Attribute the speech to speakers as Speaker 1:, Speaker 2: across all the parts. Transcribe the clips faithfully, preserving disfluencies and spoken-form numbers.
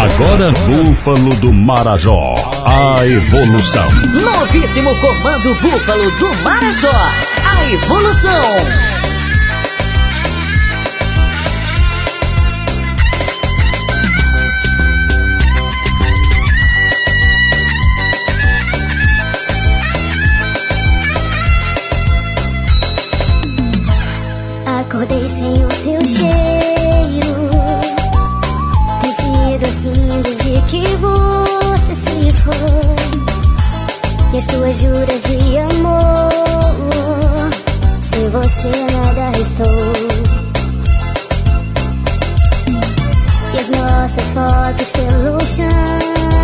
Speaker 1: Agora Búfalo do Marajó, a evolução.
Speaker 2: Novíssimo comando Búfalo do Marajó, a evolução.
Speaker 3: Acordei sem o teu cheiro. Tem sido assim desde que você se foi. E as tuas juras de amor, sem você nada restou. E as nossas fotos pelo chão,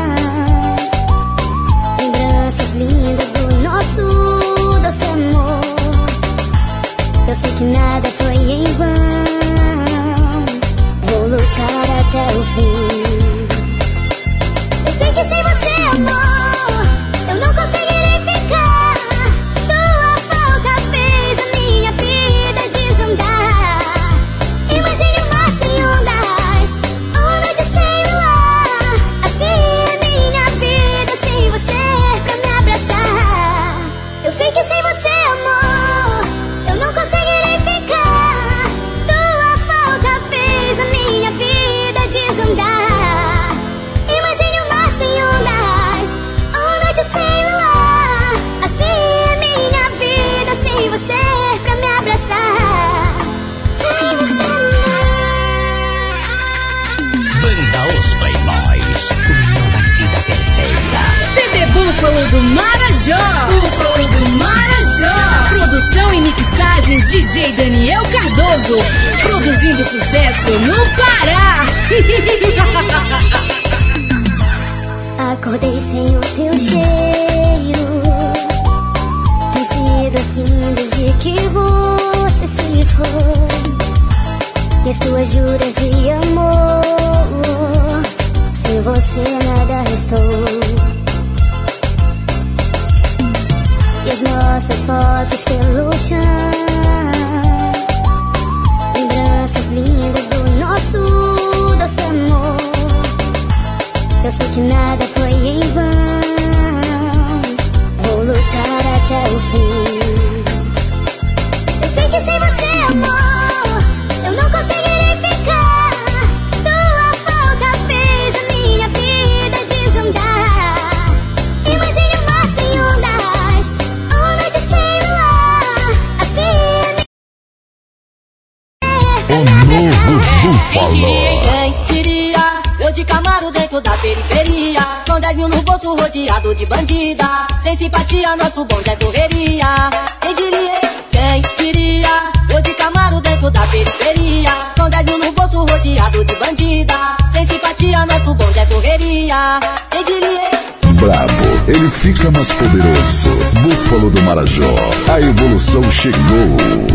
Speaker 3: lembranças lindas do nosso doce amor. Eu sei que nada foi em vão, vou lutar até o fim. Eu sei que sem você, amor, eu não conseguirei ficar. Tua falta fez a minha vida desandar. Imagine o mar sem ondas, uma noite sem luar. Assim é minha vida sem você pra me abraçar. Eu sei que sem você, amor, eu não conseguirei ficar. Tua falta fez a minha vida desandar. Imagine o mar sem ondas, uma noite sem luar. Assim é minha vida sem você pra me abraçar. Sem você não.
Speaker 4: Banda Os Playboys, uma batida perfeita.
Speaker 2: C D Búfalo do Marajó, Búfalo do Marajó. Produção e mixagens D J Daniel Cardoso, produzindo sucesso no Pará.
Speaker 3: Acordei sem o teu cheiro. Tem sido assim desde que você se foi. E as tuas juras de amor, sem você nada restou. E as nossas fotos pelo chão, lembranças lindas do nosso doce amor. Eu sei que nada foi em vão, vou lutar até o fim. Eu sei que sem você, amor, eu não conseguirei ficar. Tua falta fez a minha vida desandar. Imagine o mar sem ondas, uma noite sem luar. Assim
Speaker 1: O novo Búfalo.
Speaker 5: Quem diria, eu de Camaro dentro da periferia, com dez mil no bolso rodeado de bandida. Sem simpatia, nosso bonde é correria. Quem diria, quem diria, eu de Camaro dentro da periferia, com dez mil no bolso rodeado de bandida. Sem simpatia, nosso bonde é correria. Quem diria.
Speaker 1: Brabo, ele fica mais poderoso. Búfalo do Marajó, a evolução chegou.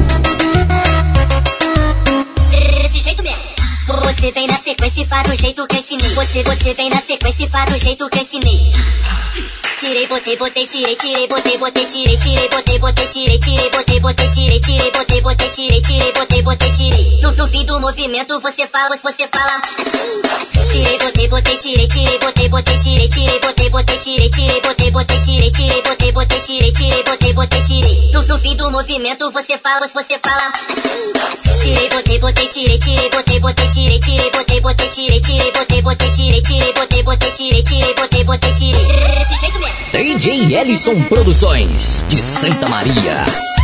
Speaker 3: Desse jeito mesmo. Você vem na sequência e faz do jeito que eu ensinei. Você, você vem na sequência e faz do jeito que eu ensinei. Tirei, botei, botei, tirei, tirei, botei, botei, tirei, tirei, botei, botei, tirei, tirei, botei, botei, tirei, tirei, botei, botei, tirei, tirei, botei, botei, tirei. No, no fim do movimento você fala, você fala assim. Tirei, botei, botei, tirei, tirei, botei, botei, tirei, tirei, botei, botei, tirei, tirei, botei, botei, tirei, tirei, botei, botei, tirei, tirei, botei, botei, tirei. No, no fim do movimento você fala, você fala assim. Tirei, botei, botei, tirei, tirei, botei, botei, tirei, tirei, botei, botei, tirei, tirei, botei, botei, tirei, tirei, botei, botei, tirei, tirei, botei, botei, tirei. Desse jeito mesmo.
Speaker 4: D J Ellison Produções, de Santa Maria.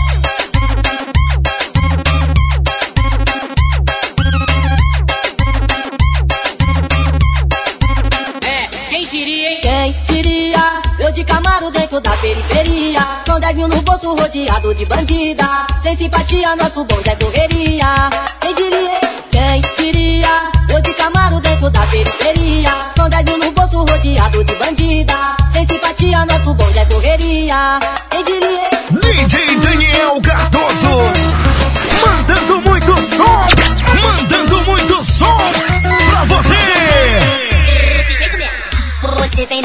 Speaker 5: É, quem diria, hein? Quem diria, eu de Camaro dentro da periferia, com dez mil no bolso rodeado de bandida. Sem simpatia, nosso bonde é correria. Quem diria, quem diria, eu de Camaro dentro da periferia, com dez mil no bolso rodeado de bandida. Sem simpatia, nosso bonde é correria. Quem diria?
Speaker 1: D J Daniel Cardoso, mandando muito som, mandando muito som pra você.
Speaker 3: Desse jeito mesmo. Você vem na sequência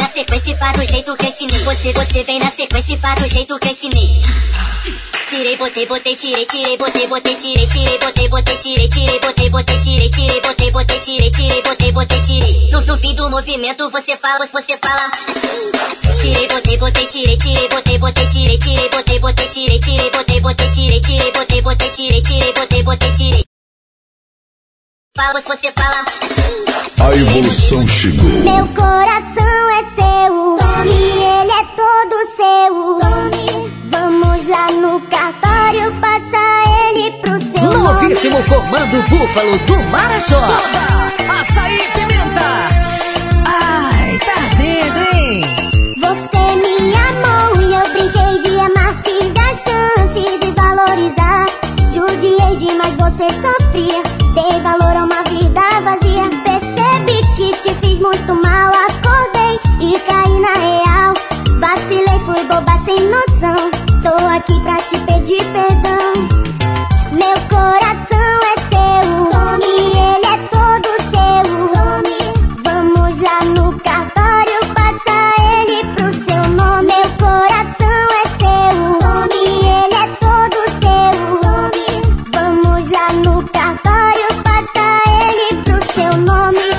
Speaker 3: sequência e faz do jeito que eu ensinei. Você, você vem na sequência e faz do jeito que eu ensinei. Tirei, botei, botei, tirei, tirei, botei, botei, tirei, tirei, botei, botei, tirei, tirei, botei, botei, tirei, tirei, botei, botei, tirei, tirei, botei, botei, tirei. No, no fim do movimento você fala, você fala. Tirei, botei, botei, tirei, tirei, botei, botei, tirei, tirei, botei, botei, tirei, tirei, botei, botei, tirei, tirei, botei, botei, tirei, tirei, botei, botei, tirei. Fala, você fala.
Speaker 1: A evolução chegou.
Speaker 3: Meu coração é seu, e ele é todo seu. Vamos lá no cartório, passa ele pro seu nome.
Speaker 2: Novíssimo comando Búfalo do Marajó.
Speaker 6: Açaí Pimenta. Ai, tá ardendo, hein?
Speaker 3: Você me amou e eu brinquei de amar, tive a chance de valorizar. Judiei demais, você sofria, dei valor a uma vida vazia. Percebi que te fiz muito mal, acordei e caí na real. Vacilei, fui boba sem noção, tô aqui pra te pedir perdão. Meu coração é seu, e ele é todo seu. Vamos lá no cartório, passa ele pro seu nome. Meu coração é seu, e ele é todo seu. Vamos lá no cartório, passa ele pro seu nome.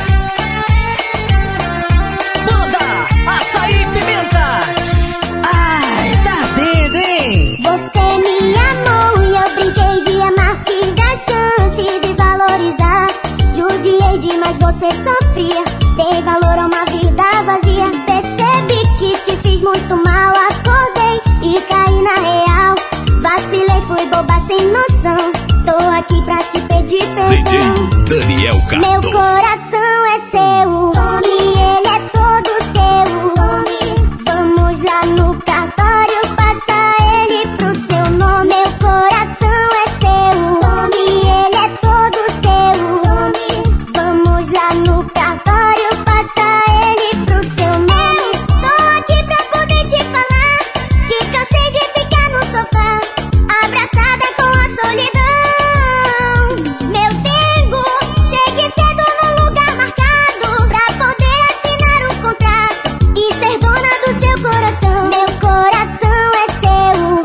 Speaker 6: Banda Açaí Pimenta. Ai, tá ardendo, hein?
Speaker 3: Você me amou e eu brinquei de amar, tive a chance de valorizar. Judiei demais, você sofria, dei valor a uma vida vazia. Percebi que te fiz muito mal, acordei e caí na real. Vacilei, fui boba sem noção, tô aqui pra te pedir
Speaker 1: D J
Speaker 3: perdão.
Speaker 1: Daniel
Speaker 3: Meu
Speaker 1: Cardoso.
Speaker 3: coração é seu, e ele é todo seu. Vamos lá no cartório, passa ele pro seu nome. Meu coração é seu, e ele é todo seu. Vamos lá no cartório, passa ele pro seu nome. Tô aqui pra poder te falar que cansei de ficar no sofá, abraçada com a solidão. Meu dengo, chegue cedo no lugar marcado pra poder assinar o contrato e ser dona do seu coração. Meu coração é seu.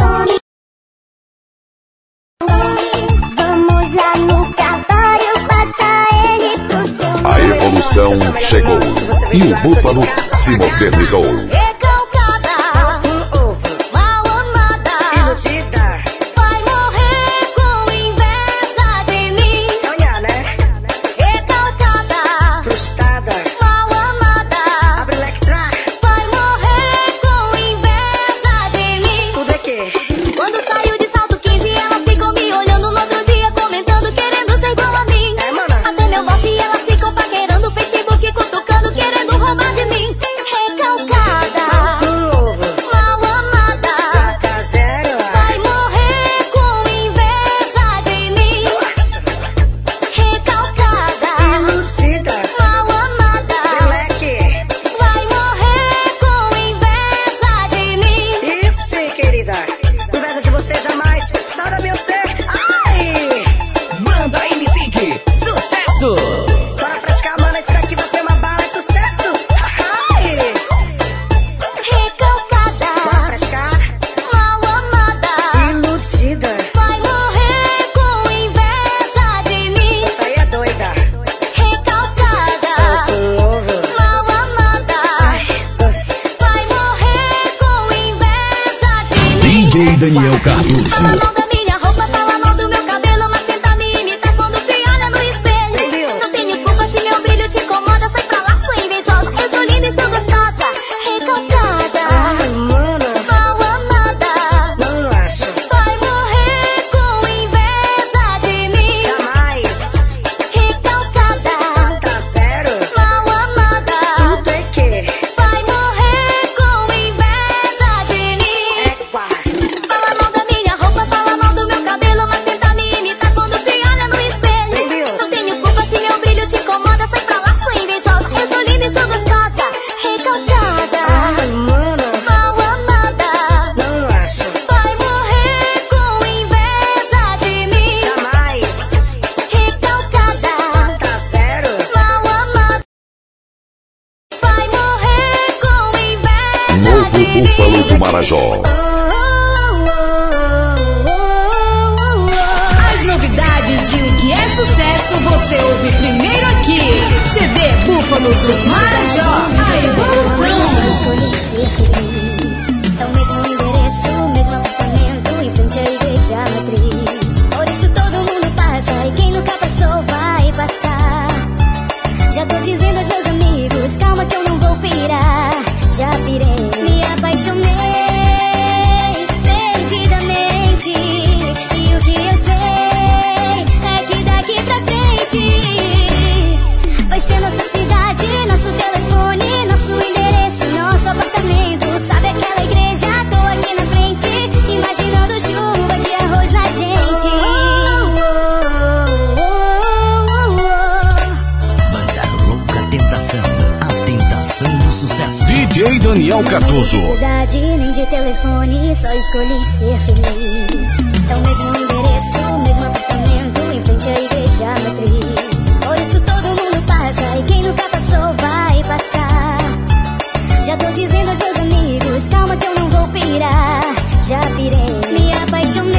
Speaker 3: Vamos lá no cartório, passa ele pro seu nome.
Speaker 1: A evolução chegou. E o Búfalo se modernizou.
Speaker 3: Recalcada, mal amada,
Speaker 5: Iludida,
Speaker 3: vai morrer com inveja de mim.
Speaker 5: sonhar, né?
Speaker 3: Recalcada,
Speaker 5: Frustrada,
Speaker 3: mal amada,
Speaker 5: abre Electra,
Speaker 3: vai morrer com inveja de mim.
Speaker 5: tudo é que?
Speaker 3: Quando saiu de salto quinze, elas ficam me olhando no outro dia, comentando, querendo ser igual a mim.
Speaker 5: É, mana?
Speaker 3: Até meu bofe elas ficam paquerando, Facebook cutucando, querendo roubar de mim. Recalcada,
Speaker 5: Ovo,
Speaker 3: mal amada,
Speaker 5: placa zero,
Speaker 3: vai morrer com inveja de mim. Recalcada,
Speaker 5: iludida,
Speaker 3: mal amada,
Speaker 5: moleque.
Speaker 3: vai morrer com inveja de mim.
Speaker 5: Isso sim, querida. Inveja de você jamais. Saura meu ser. Ai!
Speaker 6: Banda M cinco. Sucesso.
Speaker 5: Bora frescar, mano. Esse daqui vai ser uma bala. É sucesso. Ai! Bora
Speaker 3: Recalcada,
Speaker 5: frescar.
Speaker 3: mal amada,
Speaker 5: Iludida.
Speaker 3: vai morrer com inveja de mim.
Speaker 5: Essa aí é doida.
Speaker 3: Recalcada,
Speaker 5: Ovo.
Speaker 3: mal amada,
Speaker 5: Ai, doce.
Speaker 3: vai morrer com inveja de mim.
Speaker 1: D J Daniel Cardoso.
Speaker 3: Fala mal da minha roupa, fala mal do meu cabelo, mas tenta me imitar quando se olha no espelho. Não tenho culpa se meu brilho te incomoda, sai pra lá, sou invejosa. Eu sou linda e sou gostosa. Recalcada,
Speaker 5: Ai, mano.
Speaker 3: mal amada,
Speaker 5: Não acho.
Speaker 3: vai morrer com inveja de mim.
Speaker 5: Jamais.
Speaker 3: Recalcada,
Speaker 5: Tá zero.
Speaker 3: mal amada,
Speaker 5: Tudo é que?
Speaker 3: vai morrer com inveja de mim.
Speaker 5: É quá.
Speaker 3: Fala mal da minha roupa, fala
Speaker 1: Búfalo do Marajó.
Speaker 2: As novidades e o que é sucesso você ouve primeiro aqui. C D Búfalo do Marajó, a evolução.
Speaker 3: Escolhi ser feliz. É o mesmo endereço, o mesmo apartamento, em frente à igreja matriz. Por isso todo mundo passa, e quem nunca passou vai passar. Já tô dizendo aos meus amigos, calma que eu não vou pirar. Já pirei, me apaixonei perdidamente. E o que eu sei é que daqui pra frente vai ser nossa cidade, nosso telefone, nosso endereço, nosso apartamento. Sabe aquela igreja? Tô aqui na frente, imaginando chuva de arroz na gente.
Speaker 4: Banda Louca Tentação, a tentação do sucesso.
Speaker 1: D J Daniel Cardoso.
Speaker 3: Não cidade nem de telefone, só escolhi ser feliz. É o mesmo endereço, o mesmo apartamento, em frente à igreja matriz. Por isso todo mundo passa, e quem nunca passou vai passar. Já tô dizendo aos meus amigos, calma que eu não vou pirar. Já pirei, me apaixonei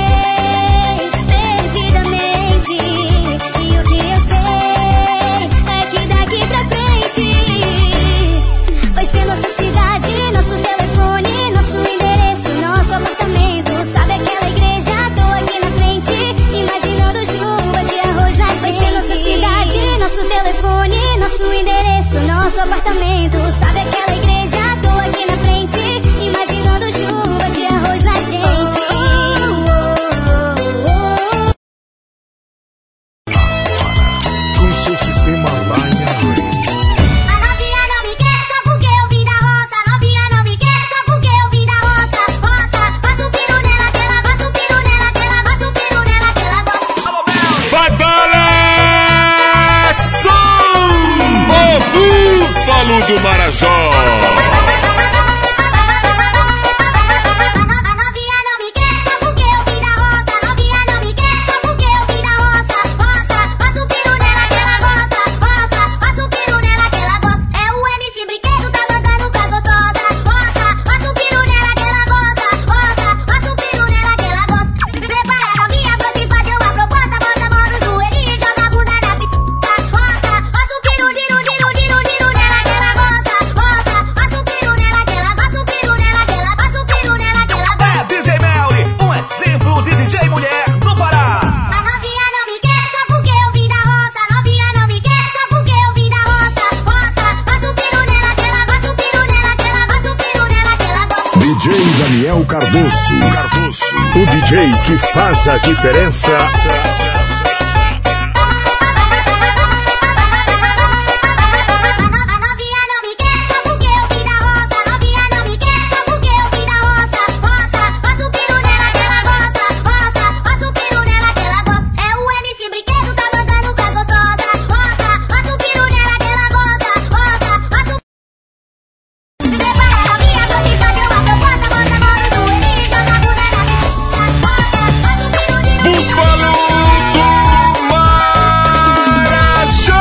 Speaker 3: perdidamente. E o que eu sei é que daqui pra frente vai ser nossa cidade, nosso telefone, nosso endereço, nosso apartamento. Sabe aquela igreja? Tô aqui na frente, imaginando chuva de arroz na gente. Vai ser nossa cidade, nosso telefone, nosso endereço, nosso apartamento. Sabe aquela igreja? Tô aqui na frente, imaginando chuva de arroz na gente.
Speaker 1: Com seu sistema Line Array.
Speaker 3: A novinha não me quer só porque eu vim da roça. A novinha não me quer só porque eu vim da roça. Roça, passa o piro nela, que ela passa o piro nela, que ela passa o piro nela, que ela gosta.
Speaker 1: Batalha Som! O Búfalo do Marajó.
Speaker 3: A novinha não me quer só porque eu vim da roça. A novinha não me quer só porque eu vim da roça. Roça, passa o piro nela, que ela gosta. Roça, passa o piro nela, que ela gosta. É o M C Brinquedo, tá mandando pra gostosa. Roça, passa o piro nela, que ela gosta. Roça, passa o piro nela, que ela gosta. Prepara a novinha pra te fazer uma proposta. Bota a mão no joelho e joga a bunda na pica. Roça, passa o piro, diro, diro, diro, diro nela, que ela gosta. Roça, passa o piro nela, que ela passa o piro nela, que ela passa o piro nela, que ela gosta.
Speaker 6: É D J Melly, um exemplo de D J mulher do Pará.
Speaker 3: A novinha não me quer só porque eu vim da roça. A novinha não me quer só porque eu vim da roça. Roça, passa o piro nela, que ela passa o piro nela, que ela passa o piro nela, que ela gosta.
Speaker 1: D J Daniel Cardoso. Cardoso. O D J que faz a diferença.
Speaker 3: A novinha não me quer só porque eu vim da roça. A novinha não me quer só porque eu vim da roça. Roça, passa o piro nela, que ela gosta. Roça, passa o piro nela, que ela gosta. É o M C Brinquedo, tá mandando pra gostosa. Roça, passa o piro nela, que ela gosta. Roça, passa o Prepara a novinha pra te fazer uma proposta. Bota a mão no joelho e joga a bunda na pica. Roça, passa o piro nela.
Speaker 1: Búfalo do Marajó.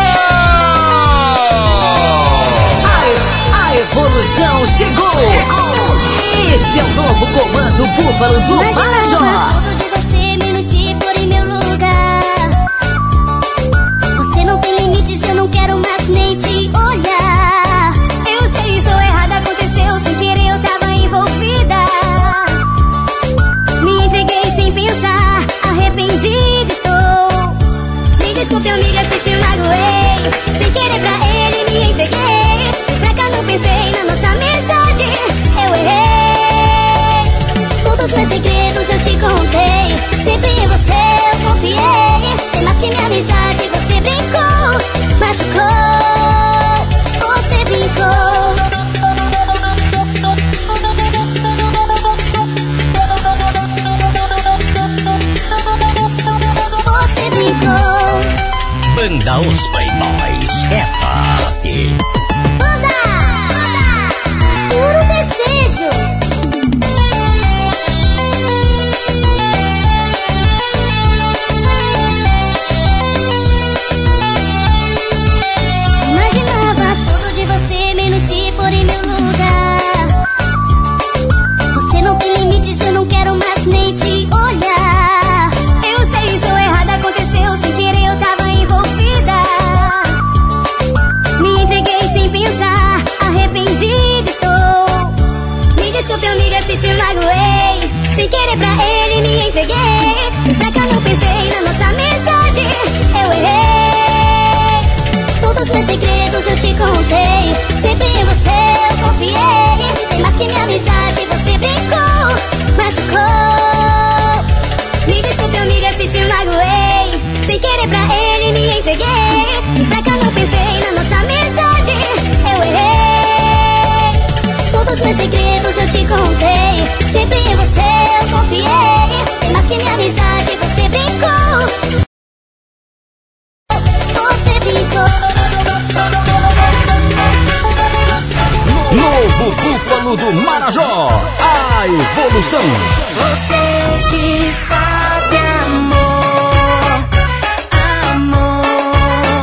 Speaker 6: A evolução chegou. Este é o novo comando Búfalo do Marajó.
Speaker 3: Imaginava tudo de você, menos se pôr em meu lugar. Você não tem limites, eu não quero mais nem te olhar. Eu sei, sou errada, aconteceu sem querer, eu tava envolvida. Me entreguei sem pensar, arrependida estou. Me desculpe, amiga, se te magoei. Sem querer pra ele, me entreguei. Pra cá não pensei na nossa amizade, eu errei. Todos os meus segredos eu te contei. Sempre em você eu confiei. Tem mais que minha amizade, você brincou, machucou. Você brincou. Você brincou.
Speaker 4: Banda Os Playboys. F.
Speaker 3: Banda! Puro desejo. Imaginava tudo de você, menos se for em meu lugar. eu te contei. Sempre em você eu confiei. Mas que minha amizade você brincou, machucou. Me desculpe, amiga, se te magoei. Sem querer pra ele me entreguei. E pra cá não pensei na nossa amizade. Eu errei. Todos meus segredos eu te contei. Sempre em você eu confiei. Mas que minha amizade você brincou. Você brincou.
Speaker 4: Novo Búfalo do Marajó, a evolução.
Speaker 5: Você que sabe, amor, amor,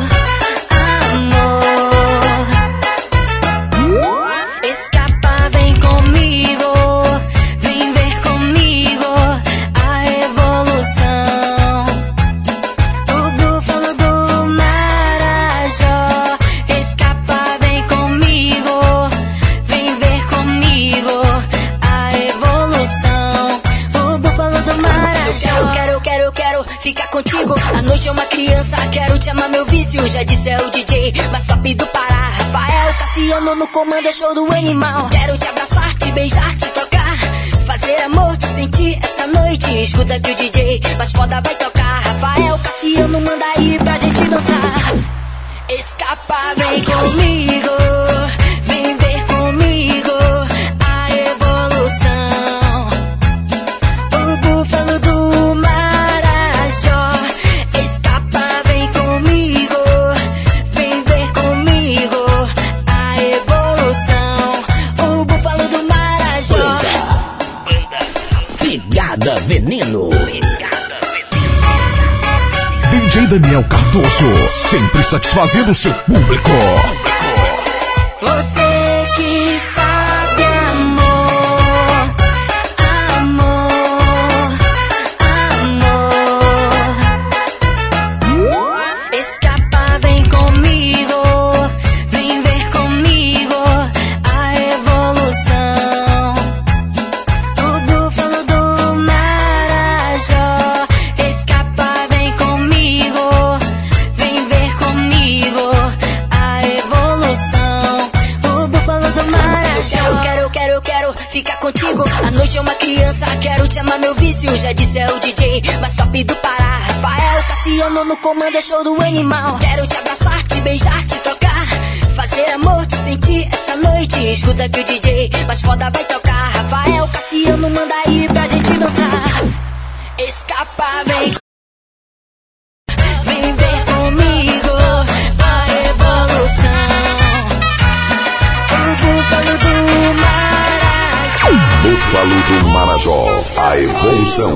Speaker 5: amor. Escapa, vem comigo, vem ver comigo a evolução. O búfalo do Marajó. Escapa, vem comigo, vem ver comigo a evolução. O búfalo do Marajó. Eu quero, eu quero, eu quero ficar contigo. A noite é uma criança, quero te amar, meu vício. Já disse é o D J, mais top do Pará. Rafael Cassiano no comando, é show do animal. Quero te abraçar, te beijar, te tocar. Fazer amor, te sentir essa noite. Escuta que o D J mais foda vai tocar. Rafael Cassiano manda aí pra gente dançar. Escapa, vem comigo, vem ver comigo a evolução. O búfalo do Marajó. Escapa, vem comigo, vem ver comigo a evolução. O búfalo do Marajó.
Speaker 4: Pegada Veneno.
Speaker 1: D J Daniel Cardoso, sempre satisfazendo seu público.
Speaker 5: Você que sabe, amor, amor, amor. Escapa, vem comigo, vem ver comigo a evolução. O búfalo do Marajó. Escapa, vem comigo, vem ver comigo a evolução. O búfalo do Marajó. Eu quero, eu quero, eu quero ficar contigo. A noite é uma criança, quero te amar, meu vício. Já disse é o D J mais top do Pará. Rafael Cassiano no comando, é show do animal. Quero te abraçar, te beijar, te tocar. Fazer amor, te sentir essa noite. Escuta que o D J mais foda vai tocar. Rafael Cassiano manda aí pra gente dançar. Escapa, vem, vem ver comigo a evolução. O búfalo do Marajó.
Speaker 1: Búfalo do Marajó, a evolução.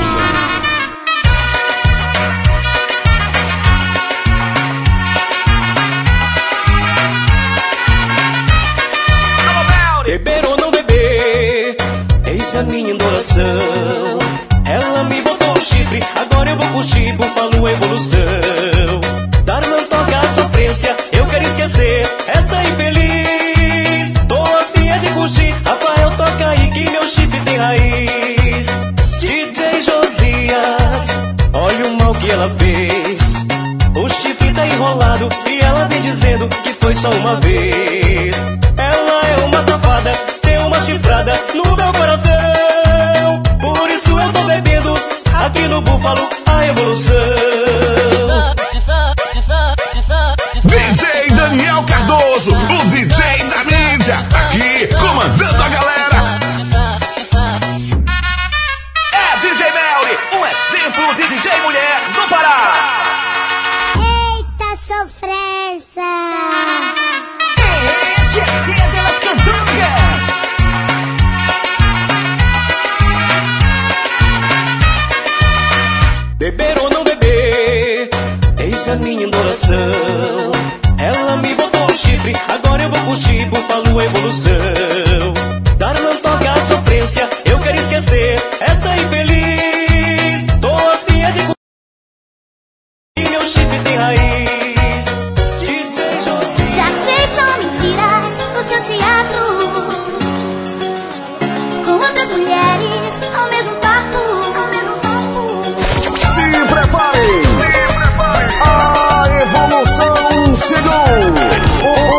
Speaker 7: Beber ou não beber, eis a minha adoração. Ela me botou o chifre, agora eu vou curtir, búfalo evolução. Dar não toca a sofrência, eu quero esquecer essa infeliz. Tô afim de curtir, Rafael toca aí que meu chifre tem raiz. D J Josias, olha o mal que ela fez. O chifre tá enrolado e ela vem dizendo que foi só uma vez. Ela é uma safada, tem uma chifrada no meu coração. Por isso eu tô bebendo aqui no Búfalo a evolução.
Speaker 1: D J Daniel Cardoso, o D J da mídia, aqui comandando a galera.
Speaker 7: É D J Melly, um exemplo de D J mulher do Pará.
Speaker 3: Eita sofrência.
Speaker 6: G C delas Cantungas.
Speaker 7: Beber ou não beber, eis a minha adoração. Ela me botou o chifre, agora eu vou curtir, Búfalo evolução. Dar não toca a sofrência, eu quero esquecer essa infeliz. Tô afim de curtir e meu chifre tem raiz. D J Josias.
Speaker 3: Já sei, são mentiras do seu teatro, com outras mulheres ao mesmo papo.
Speaker 1: Se preparem, a evolução chegou. O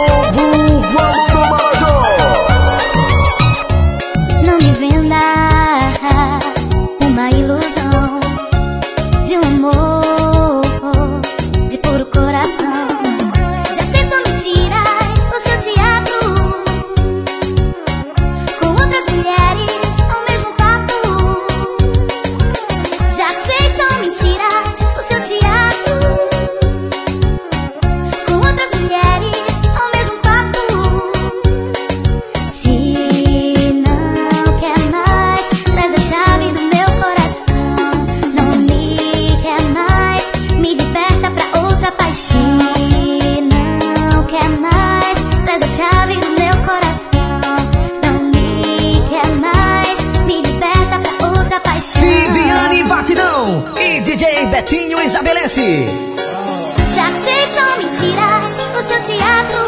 Speaker 6: S.
Speaker 3: Já sei, são mentiras o seu teatro,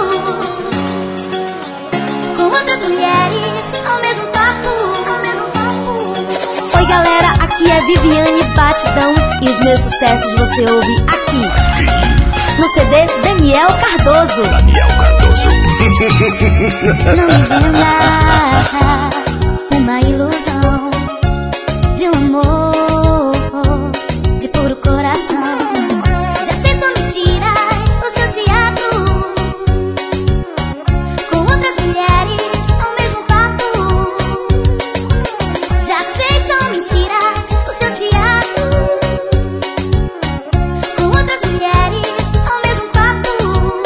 Speaker 3: com outras mulheres ao mesmo papo. Oi galera, aqui é Viviane Batidão e os meus sucessos você ouve aqui no C D Daniel Cardoso.
Speaker 1: Daniel Cardoso.
Speaker 3: Não me venda uma ilusão de um amor de puro coração. Já sei, são mentiras o seu teatro, com outras mulheres ao mesmo papo. Já sei, são mentiras o seu teatro, com outras mulheres ao mesmo papo.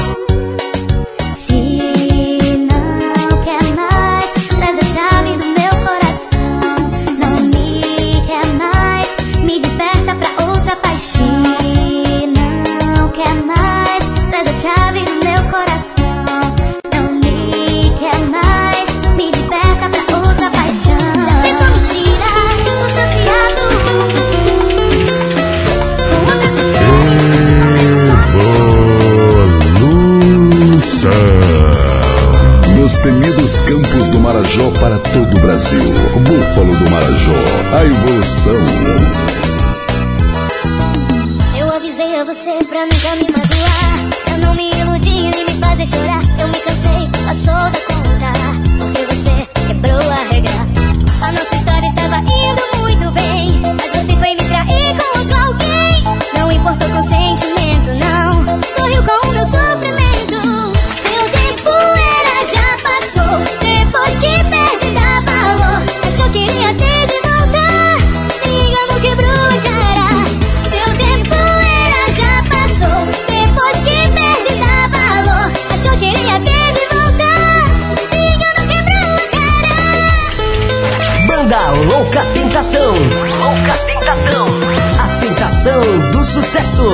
Speaker 3: Se não quer mais, traz a chave do meu coração. Não me quer mais, me liberta pra outra paixão. Se não quer mais, traz a chave do meu coração. Não me quer mais, me liberta pra outra paixão. Já sei, são mentiras o seu teatro, com outras mulheres ao mesmo
Speaker 1: Evolução. Nos temidos campos do Marajó para todo o Brasil. Búfalo do Marajó, a evolução.
Speaker 3: Eu avisei a você pra nunca me magoar, eu não me iludi nem me fazer chorar. Eu me cansei, passou da conta, porque você quebrou a regra. A nossa história estava indo muito bem, mas você foi me trair com outro alguém. Não importou com sentimento, não, sorriu com o meu sofrimento. Seu tempo era, já passou, depois que perde dá valor. Achou que iria ter de voltar, se engano quebrou a cara. Seu tempo era, já passou, depois que perde dá valor. Achou que iria ter de voltar, se engano quebrou a cara.
Speaker 6: Banda Louca Tentação. Louca Tentação. A tentação do sucesso.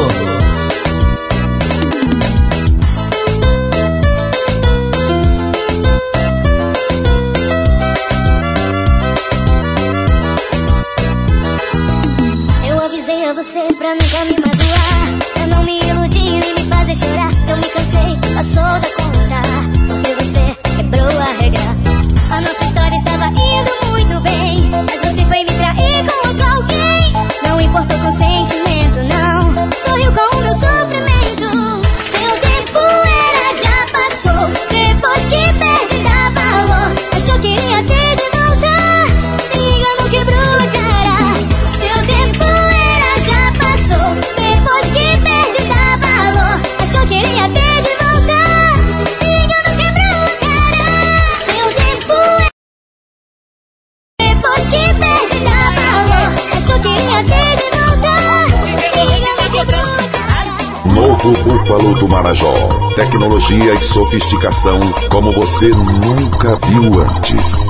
Speaker 3: Eu avisei a você pra nunca me magoar, eu não me iludi nem me fazer chorar. Eu me cansei, passou da conta, porque você quebrou a regra. A nossa história estava indo muito bem, mas você foi me trair com outro alguém. Não importou com sentimento, não, sorriu com o meu sofrimento. Seu tempo era, já passou, depois que perde dá valor. Achou que iria ter de voltar, se engano quebrou a cara. Seu tempo era, já passou, depois que perde dá valor. Achou que iria ter de voltar, se engano quebrou a cara. Seu tempo era, depois que perde dá valor. Achou que iria ter de voltar, se engano quebrou a cara.
Speaker 1: Novo Búfalo do Marajó. Tecnologia e sofisticação como você nunca viu antes.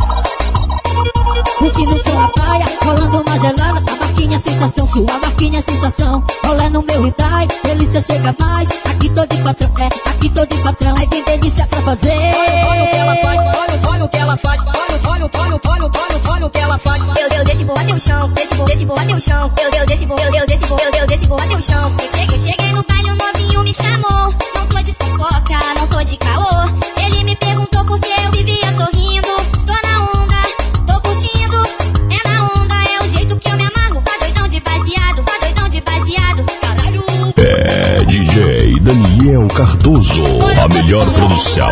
Speaker 8: Curtindo sua praia, rolando uma gelada, a marquinha sensação, sua marquinha sensação. Rolê no meu Hyundai, delícia chega mais. Aqui tô de patrão, é, aqui tô de patrão. Aí tem delícia pra fazer.
Speaker 5: Olha o que ela faz, olha, olha o que ela faz. Olha, olha, olha, olha, olha, olha o que ela faz.
Speaker 3: Eu deu desse vou até o chão, desse vou, desse vou até o chão. Eu deu desse vou, eu deu desse vou, eu deu desse vou até o chão. Eu cheguei, eu cheguei no baile, o novinho me chamou. Não tô de fofoca, não tô de caô. Ele me perguntou por que eu vivia sorrindo. Tô na onda, tô curtindo. É na onda, é o jeito que eu me amarro. Tá doidão de baseado, tá doidão de baseado. Caralho.
Speaker 1: É D J Daniel Cardoso, a melhor produção.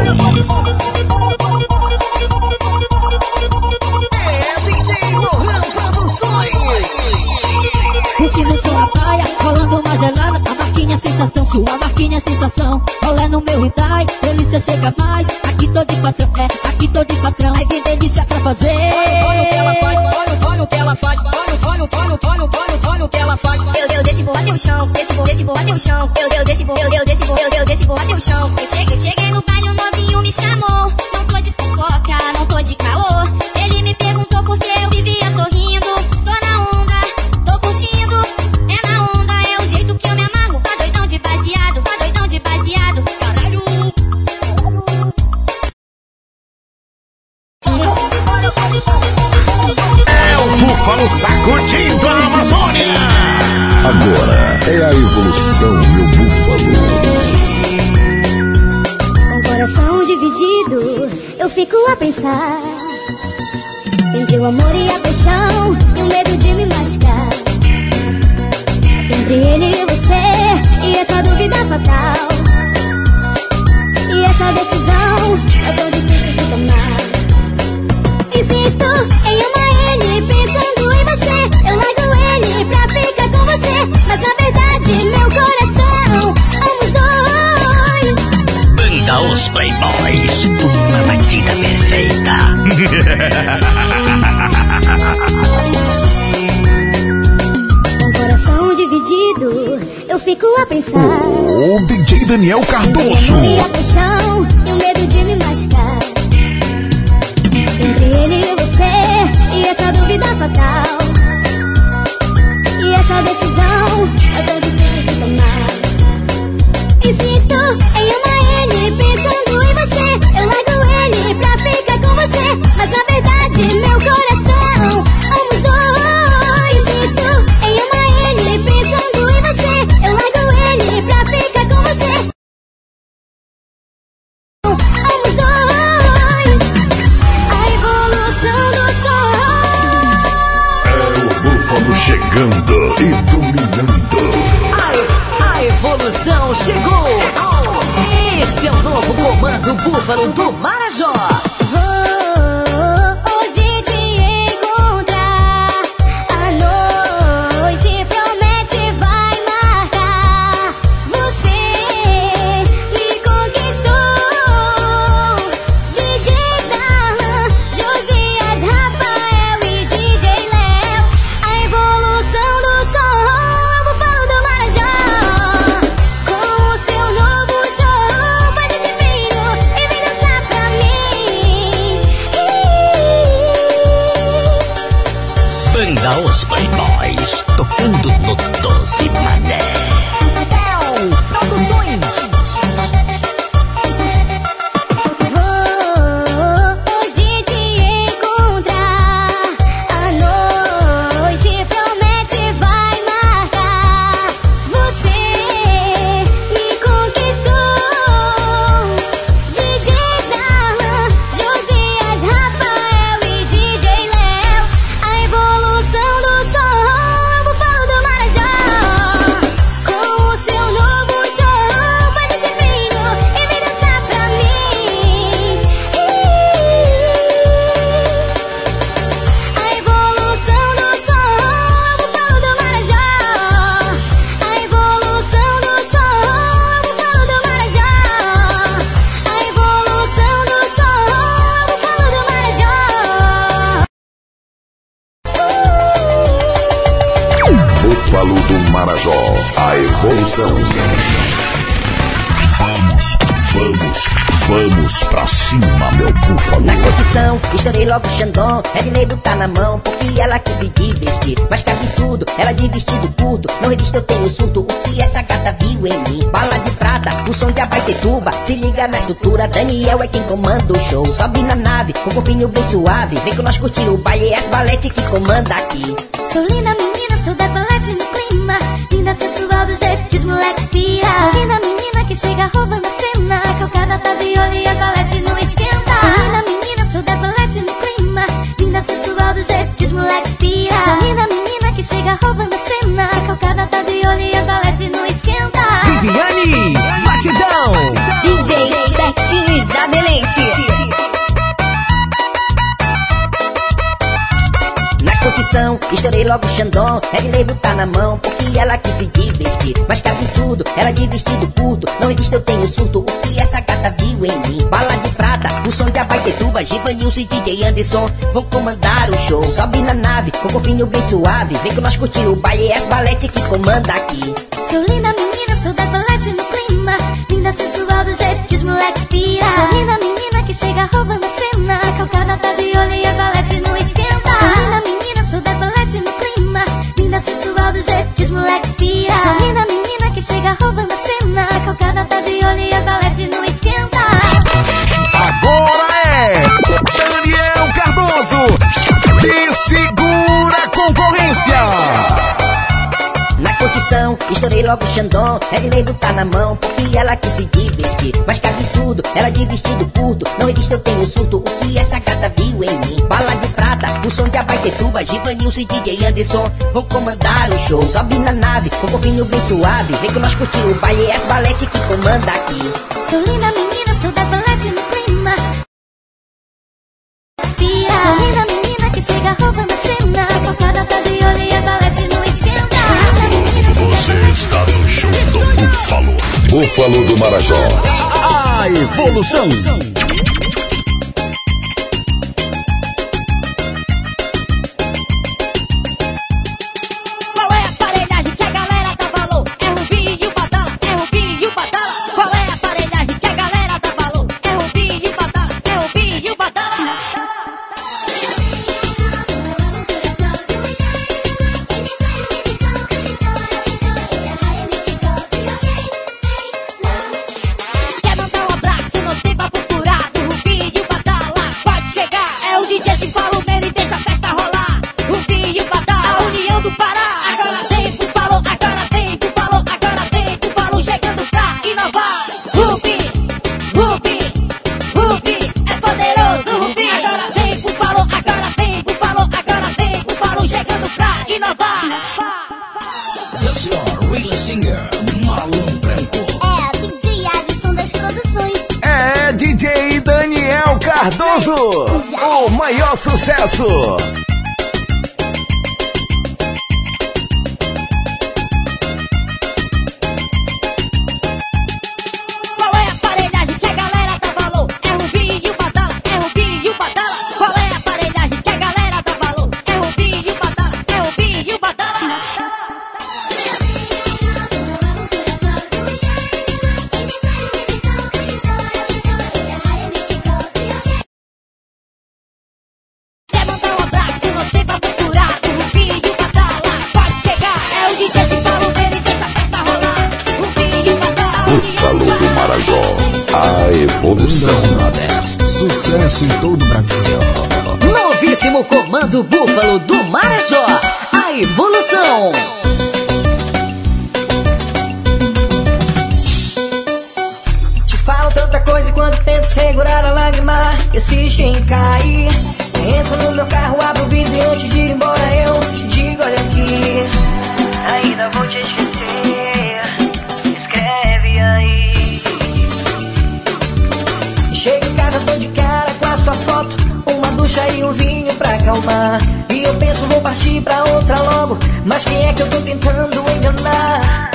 Speaker 8: Curtindo sua praia, rolando uma gelada, a marquinha sensação, sua marquinha sensação. Rolê no meu Hyundai, delícia chega mais. Aqui tô de patrão, é, aqui tô de patrão. Aí tem delícia pra fazer.
Speaker 5: Olha o que ela faz, olha, olha o que ela faz. Olha, olha, olha, olha, olha, olha o que ela faz.
Speaker 3: Eu deu desse vou até o chão, desse vou, desse vou até o chão. Eu deu desse vou, eu deu desse vou, eu deu desse vou até o chão. Eu cheguei, eu cheguei no baile, o novinho me chamou. Não tô de fofoca, não tô de caô. Ele me perguntou por que eu vivia sorrindo. Tô na onda, tô curtindo. É na onda, é o jeito que eu me amarro. Tá doidão de baseado, tá doidão de baseado. Caralho.
Speaker 1: É o Búfalo sacudindo a Amazônia. Agora, é a evolução, meu búfalo.
Speaker 3: Com o coração dividido, eu fico a pensar entre o amor e a paixão e o medo de me machucar. Entre ele e você e essa dúvida fatal. E essa decisão é tão difícil de tomar. Insisto em uma ele, pensando em você. Eu largo ele pra ficar com você. Mas na verdade meu coração ama os dois.
Speaker 4: Banda Os Playboys, uma batida perfeita.
Speaker 3: Com o coração dividido, eu fico a pensar.
Speaker 1: O D J Daniel Cardoso.
Speaker 3: Entre a paixão e o medo de me machucar. Entre ele e você e essa dúvida fatal. E essa decisão é tão difícil de tomar. Insisto em uma ele, pensando em você. Eu largo ele pra ficar com você. Mas na verdade meu coração ama os dois. Insisto em uma ele, pensando em você. Eu largo ele pra ficar com você. Amo os dois. A evolução do som.
Speaker 1: É o búfalo chegando e dominando.
Speaker 6: A, a evolução chegou. Este é o novo comando Búfalo do Marajó.
Speaker 3: Vou hoje te encontrar. A noite promete vai marcar. Você me conquistou. D J Darlan, Josias, Rafael e D J Léo. A evolução do som, Búfalo do Marajó. Com o seu novo show, faz este fino e vem dançar pra mim.
Speaker 4: Banda Os Playboys, tocando no doze mané.
Speaker 3: Vou hoje te encontrar. A noite promete vai marcar. Você me conquistou. D J Darlan, Josias, Rafael e D J Léo. A evolução do som, Búfalo do Marajó. Com o seu novo show, faz este fino e vem dançar pra mim. A evolução do som, Búfalo do Marajó. A evolução do som, Búfalo do Marajó. A evolução do som, Búfalo do Marajó.
Speaker 1: Búfalo do Marajó, a evolução. Vamos, vamos, vamos pra cima, meu búfalo.
Speaker 5: Na condição, estourei logo o Xandão. É de lei tá na mão, porque ela quis se divertir. Mas que absurdo, ela de vestido curto. Não resiste, eu tenho surto. O que essa gata viu em mim? Bala de prata, o som de Abaetetuba. Se liga na estrutura, Daniel é quem comanda o show. Sobe na nave, com o corpinho bem suave. Vem com nós curtir o baile, é as balete que comanda aqui.
Speaker 3: Sou linda menina, sou decolete no clima. Linda sensual do jeito que os moleques pia. Sou linda menina que chega roubando a cena. Calcada tá viola e a colete não esquenta. Sou linda menina, sou decolete no clima. Linda sensual do jeito que os moleques pia. Sou linda menina que chega roubando a cena. Calcada tá viola e a colete não esquenta.
Speaker 6: Viviane, batidão.
Speaker 2: D J Betinho Isabelense.
Speaker 5: Na condição, estourei logo o Xandão. É de lei tá na mão, porque ela quis se divertir. Mas que absurdo, ela de vestido curto. Não resiste, eu tenho surto. O que essa gata viu em mim? Bala de prata, o som de Abaetetuba. Givanilson e D J Anderson vão comandar o show. Sobe na nave, com o corpinho bem suave. Vem com nós curtir o baile, é as balete que comanda aqui.
Speaker 3: Sou linda menina, sou decolete no clima. Linda sensual do jeito que os moleques pia. Sou linda menina que chega roubando a cena. Calcada tá viola e a colete não esquenta. Sou linda menina, sou decolete no clima. Linda sensual do jeito que os moleques pia. Sou linda menina que chega roubando a cena. Calcada tá viola e a colete não esquenta.
Speaker 1: Agora é Daniel Cardoso. Te segura a concorrência.
Speaker 5: Na condição,
Speaker 6: não. Estourei logo o Xandão, é de lei do tá na mão, porque ela quis se divertir. Mas que absurdo, ela de vestido curto, não existe, eu tenho surto. O que essa gata viu em mim? Bala de prata, o som de Abaitetuba, Givanilson e D J Anderson vão comandar o show. Sobe na nave, com o corpinho bem suave, vem que nós curtir o baile, é as balete que comanda aqui.
Speaker 3: Sou linda menina, sou da balete no clima. Sou linda menina que chega roubando a cena. A cocada tá de olho e a balete não esquenta.
Speaker 1: Você está no show do Búfalo. Búfalo do Marajó. A evolução.
Speaker 5: Qual é a aparelhagem que a galera dá valor? É Rubi e o Badala, é Rubi e o Badala. Qual é a aparelhagem que a galera dá valor? É Rubi e o Badala, é Rubi e o Badala. Quer mandar um abraço, não tem papo furado. Rubi e o Badala, pode chegar. É o D J que fala o nele e deixa a festa rolar. Rubi e o Badala, a união do Pará. Agora vem pro falou, agora vem pro falou, agora vem pro falou, chegando pra inovar. Rubi, Rubi, Rubi, é poderoso. Rubi, agora vem pro falou, agora vem pro falou, agora vem pro falou, chegando pra inovar.
Speaker 4: The Star Real Singer, Marlon Branco.
Speaker 3: É a D J Alisson das produções.
Speaker 1: É D J Daniel Cardoso, o maior sucesso.
Speaker 5: Qual é a aparelhagem que a galera dá valor? É Rubi e o Badala, é Rubi e o Badala. Qual é a aparelhagem que a galera dá valor? É Rubi e o Badala, é Rubi e o Badala. Quer mandar um abraço, não tem papo furado. Rubi e o Badala, pode chegar. É o D J que fala o nele e deixa a festa rolar. Rubi e o Badala, a
Speaker 1: Búfalo
Speaker 5: união
Speaker 1: do Marajó. A evolução.
Speaker 4: Sucesso em todo o Brasil.
Speaker 6: Novíssimo comando Búfalo do Marajó, a evolução.
Speaker 9: Te falo tanta coisa quando tento segurar a lágrima que insiste em cair. Entro no meu carro, abro o vidro e antes de ir embora eu te digo, olha aqui, ainda vou te esquecer, escreve aí. Chego em casa, tô de cara com a sua foto, uma ducha e um vinho pra acalmar. E eu penso, vou partir pra outra logo, mas quem é que eu tô tentando enganar?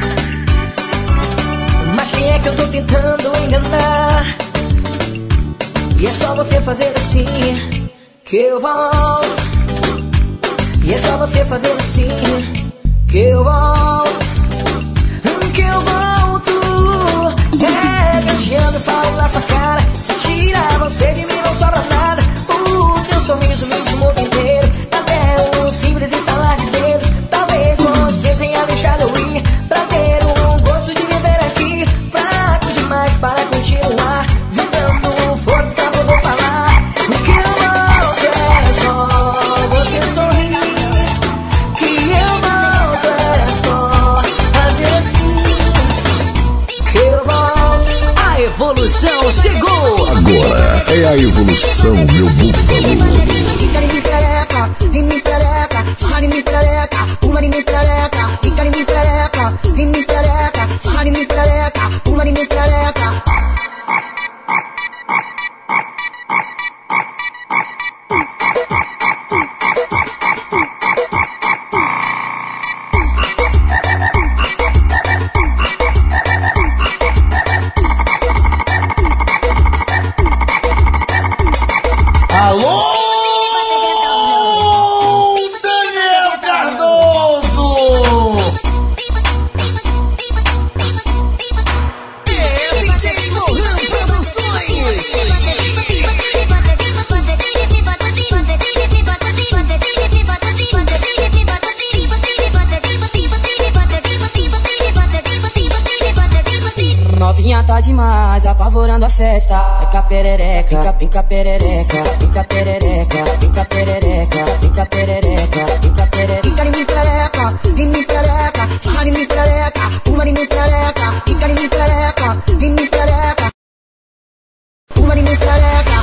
Speaker 9: Mas quem é que eu tô tentando enganar? E é só você fazer assim que eu volto. E é só você fazer assim que eu volto. Que eu volto. É, gateando, falo na sua cara. Se tirar você de mim não sobra nada. O teu sorriso me intimou o tempo inteiro. Até um simples estalar de dedos. Talvez você tenha deixado eu ir pra ter o gosto de viver aqui. Fraco demais para continuar vivendo força pra poder falar. O que eu volto é só você sorrir. Que eu volto é só fazer assim. Que eu volto.
Speaker 6: A evolução chegou.
Speaker 1: Agora é a evolução, meu búfalo.
Speaker 10: Fica em mim perereca, em mim perereca, sarra em mim perereca, pula em mim perereca, fica em mim perereca, em mim perereca, sarra em mim perereca, pula em mim perereca.
Speaker 1: Alô, Daniel Cardoso. É D J Lohan Produções.
Speaker 9: Novinha tá demais, apavorando a festa. Fica perereca, fica, fica perereca, fica perereca, fica perereca, fica perereca, fica perereca.
Speaker 10: Fica em mim perereca, em mim perereca, sarra sarra em mim perereca, pula em mim perereca, fica em mim perereca, em mim perereca, pula em mim perereca.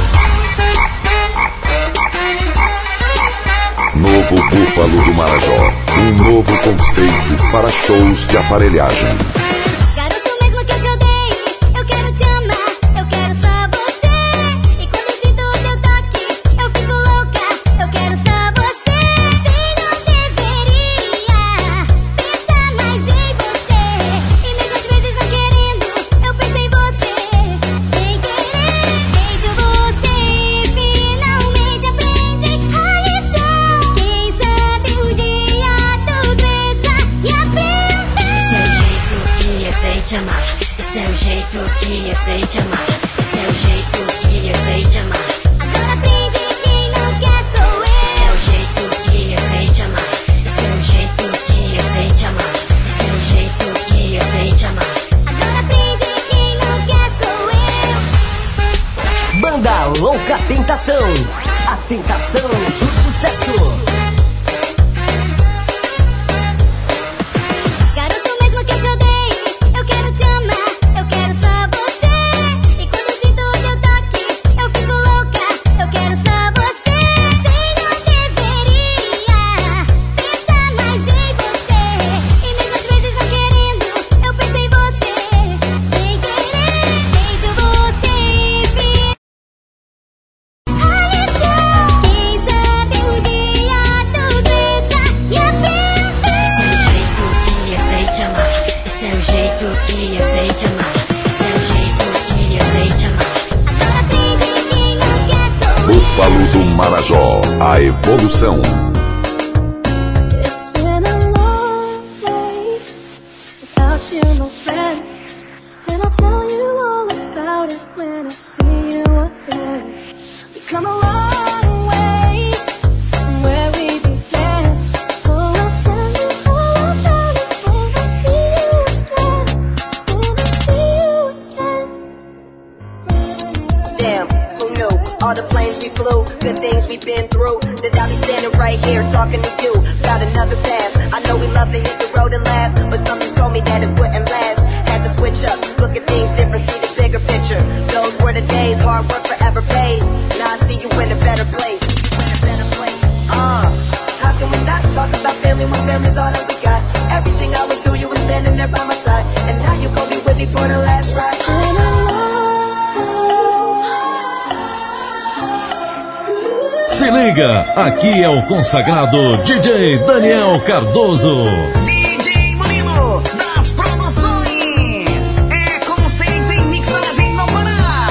Speaker 1: Novo Búfalo do Marajó, um novo conceito para shows de aparelhagem.
Speaker 3: Garoto, mesmo que eu te odeie, eu quero te amar, eu quero só você. E quando eu sinto o teu toque, eu fico louca, eu quero só você. Sei, não deveria pensar mais em você. E mesmo às vezes não querendo, eu penso em você. Sem querer, beijo você e finalmente aprende a lição. Quem sabe um dia tudo essa e aprende. Esse é o jeito que eu sei te amar. Esse é o jeito que eu sei te amar. Agora aprende, quem não quer sou eu. Esse é o jeito que eu sei te amar. Esse é o jeito que eu sei te amar. Esse é o jeito que eu sei te amar. Agora aprende, quem não quer sou eu.
Speaker 4: Banda Louca Tentação, a tentação do sucesso.
Speaker 3: Garoto, mesmo que eu te odeie, eu quero te amar, eu quero só você. E quando eu sinto o teu toque, eu fico louca, eu quero só você. Sei, não deveria pensar mais em você. E mesmo às vezes não querendo, eu penso em você. Sem querer, beijo você e vi a lição. Quem sabe um dia tudo isso e aprende. Esse é o jeito que eu sei te amar. Esse é o jeito que eu sei te amar. Esse é o jeito que eu sei te amar. Agora aprende, quem não quer sou eu.
Speaker 1: Búfalo do Marajó, a evolução.
Speaker 3: It's been a long day without you, my friend. And I'll tell you all about it when I see you again. We've come a long way from where we began. So I'll tell you all about it when I see you again. When I see you again.
Speaker 6: Damn, who knew? All the planes we flew, good things we've been through. That I'll be standing right here talking to you. Got another path. I know we love to hit the road and laugh, but something told me that it wouldn't last. Had to switch up, look at things different, see the bigger picture. Those were the days, hard work forever pays. Now I see you in a better place. In a better place. Uh, how can we not talk about family when family's all that we got? Everything I would do, you were standing there by my side. And now you gon' be with me for the last ride.
Speaker 11: Se liga, aqui é o consagrado D J Daniel Cardoso.
Speaker 10: D J Murilo das produções. É conceito em mixagem no Pará.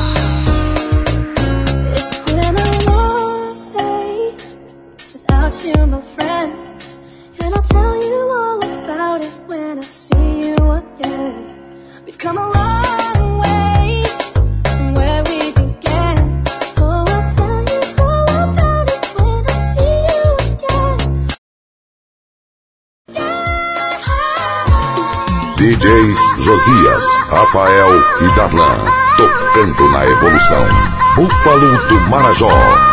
Speaker 3: It's been a long day without you, my friend. And I'll tell you all about it when I see you again. We've come a long way from where we began. Oh, I'll tell you all about it when I see you again.
Speaker 1: D Js Josias, Rafael e Darlan, tocando na evolução. Búfalo do Marajó.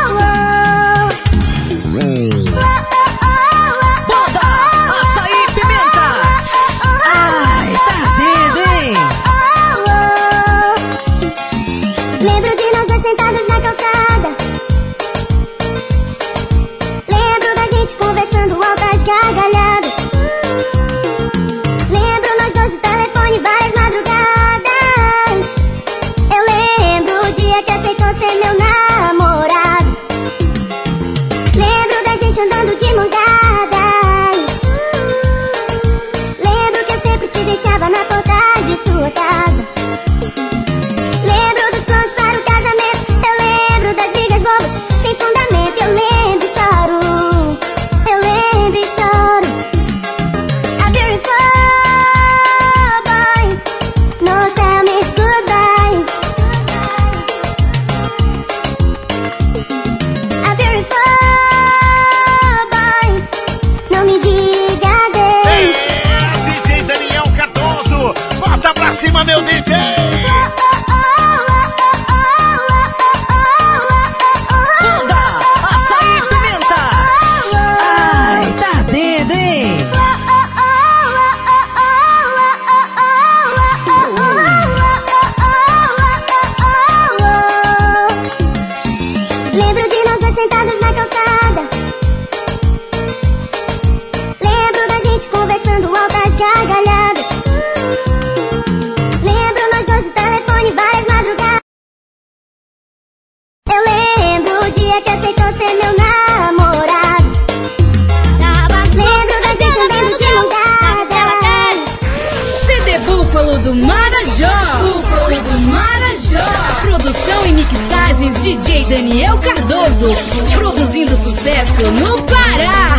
Speaker 9: Bota açaí e pimenta. Ai, tá doido, hein?
Speaker 3: Lembro de nós dois sentados na calçada. Lembro da gente conversando altas gargalhadas. Lembro nós dois no telefone várias madrugadas. Eu lembro o dia que aceitou ser meu namorado. Lembro da gente andando de mãos dadas. Lembro que eu sempre te deixava na porta de sua casa. Lembro dos planos para o casamento. Eu lembro das brigas bobas sem fundamento. Eu lembro e choro. Eu lembro e choro. A beautiful boy, no tell me goodbye. A beautiful boy, não me diga adeus.
Speaker 1: É, D J Daniel Cardoso, bota pra cima, meu D J.
Speaker 9: Banda açaí e pimenta. Ai, tá doido, hein?
Speaker 3: Oh, oh, oh, oh, dia que aceitou ser meu namorado. Lembro da gente andando de mão dada.
Speaker 2: C D Búfalo do Marajó. Búfalo do Marajó. Produção e mixagens D J Daniel Cardoso. Produzindo sucesso no Pará.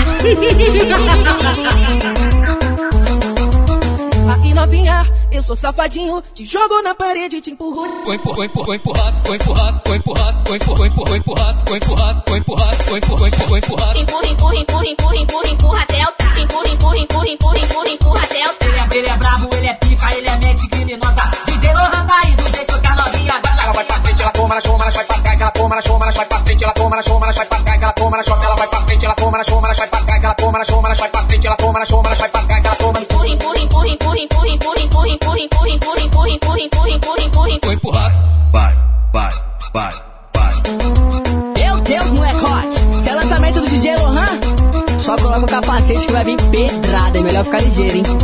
Speaker 9: Aqui novinha, eu sou safadinho, te jogo na parede e te empurro.
Speaker 12: Foi empurrado, foi empurrado, foi empurrado, foi empurrado, foi empurrado, foi empurrado, foi empurrado, foi empurrado, foi empurrado, foi empurrado.
Speaker 13: Empurra, empurra, empurra, empurra, empurra, empurra até o tá. Empurra, empurra, empurra, empurra, empurra, empurra até o tá.
Speaker 9: Ele é, ele é brabo, ele é pica, ele é mente criminosa. D J Lohan tá aí do jeito que a novinha gosta. Ela vai pra frente, ela toma na choma, ela sai pra trás, ela toma na choma, ela sai pra frente, ela toma na choma, ela sai pra trás, ela toma na choma, ela vai pra frente, ela toma na choma, ela sai pra trás, ela toma na choma, ela sai pra frente, ela toma na choma, ela sai pra trás, ela toma.
Speaker 13: Empurra, empurra, empurra, empurra, empurra, empurra, empurra, empurra, empurra, empurra, empurra, empurra, empurra, empurra, empurra.
Speaker 12: Foi empurrado. Vai, vai, vai, vai.
Speaker 9: Meu Deus, molecote, se é lançamento do D J Lohan, só coloca o capacete que vai vir pedrada, é melhor ficar ligeiro, hein?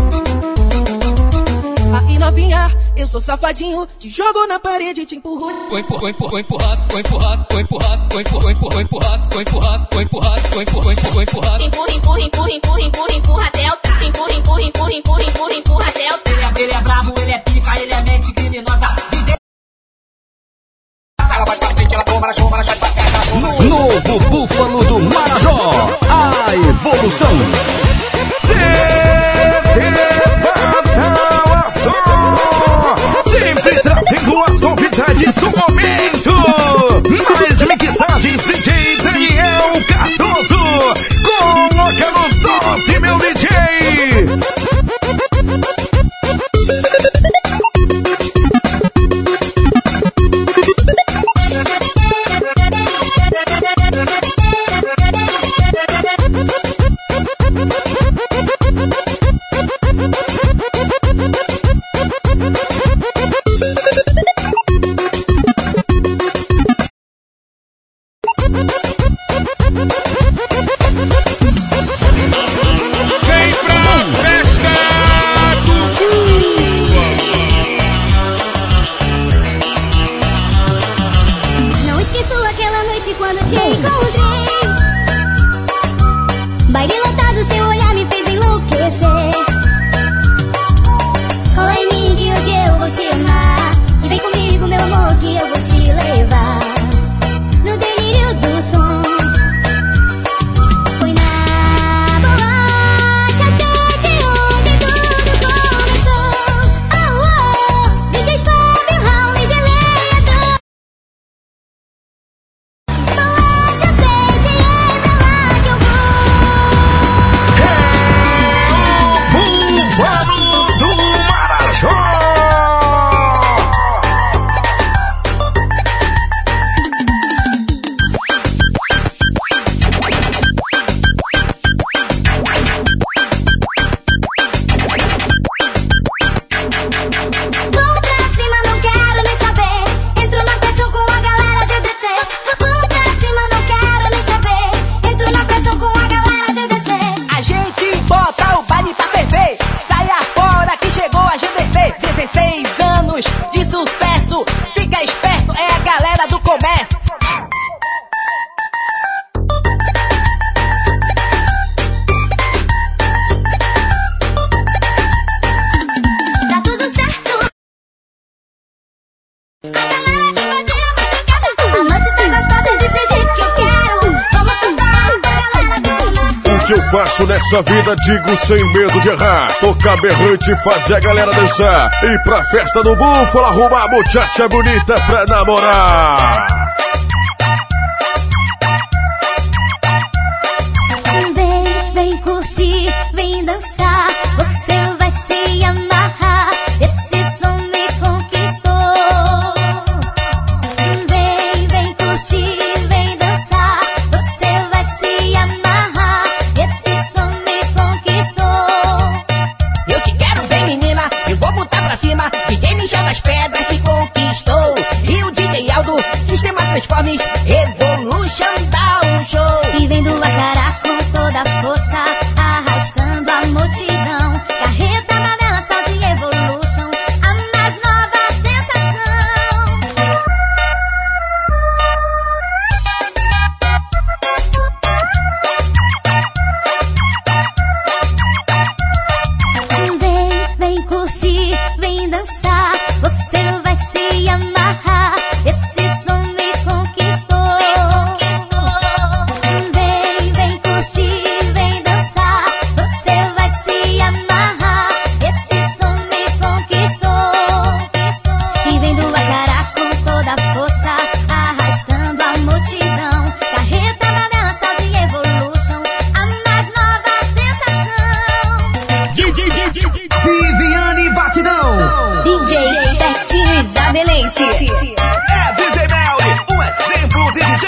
Speaker 9: Aqui novinha, eu sou safadinho, te jogo na parede e te empurro.
Speaker 12: Foi empurrado, foi empurrado, foi empurrado, foi empurrado, foi empurrado, foi empurrado, foi empurrado, foi empurrado, foi empurrado, foi empurrado.
Speaker 13: Empurra, empurra, empurra, empurra, empurra, empurra até o tá. Empurra, empurra, empurra, empurra, empurra, empurra até o tá.
Speaker 9: Ele é, ele é brabo, ele é pica, ele é mente criminosa. D J ela vai pra frente, ela toma na choma, ela sai pra trás, ela toma.
Speaker 1: Novo Búfalo do Marajó, a evolução. Sempre trazendo as novidades do momento. Mais mixagens D J Daniel Cardoso. Coloca no doze, meu D J. Faço nessa vida, digo sem medo de errar. Tocar berrante, fazer a galera dançar. E pra festa do Búfalo, arrumar a muchacha bonita pra namorar.
Speaker 3: Vem, vem curtir, vem dançar. Você vai se amarrar. Esse som me conquistou. Vem, vem curtir, vem dançar. Você vai se amarrar. Esse som me conquistou.
Speaker 6: Eu te quero, vem menina, eu vou botar pra cima. D J Michel das Pedras se conquistou. E o D J Aldo, Sistema Transformers, Evolution dá um show.
Speaker 3: E vem do Acará com toda a força, arrastando a multidão. Carreta, Manela, Salto e Evolution, a mais nova sensação.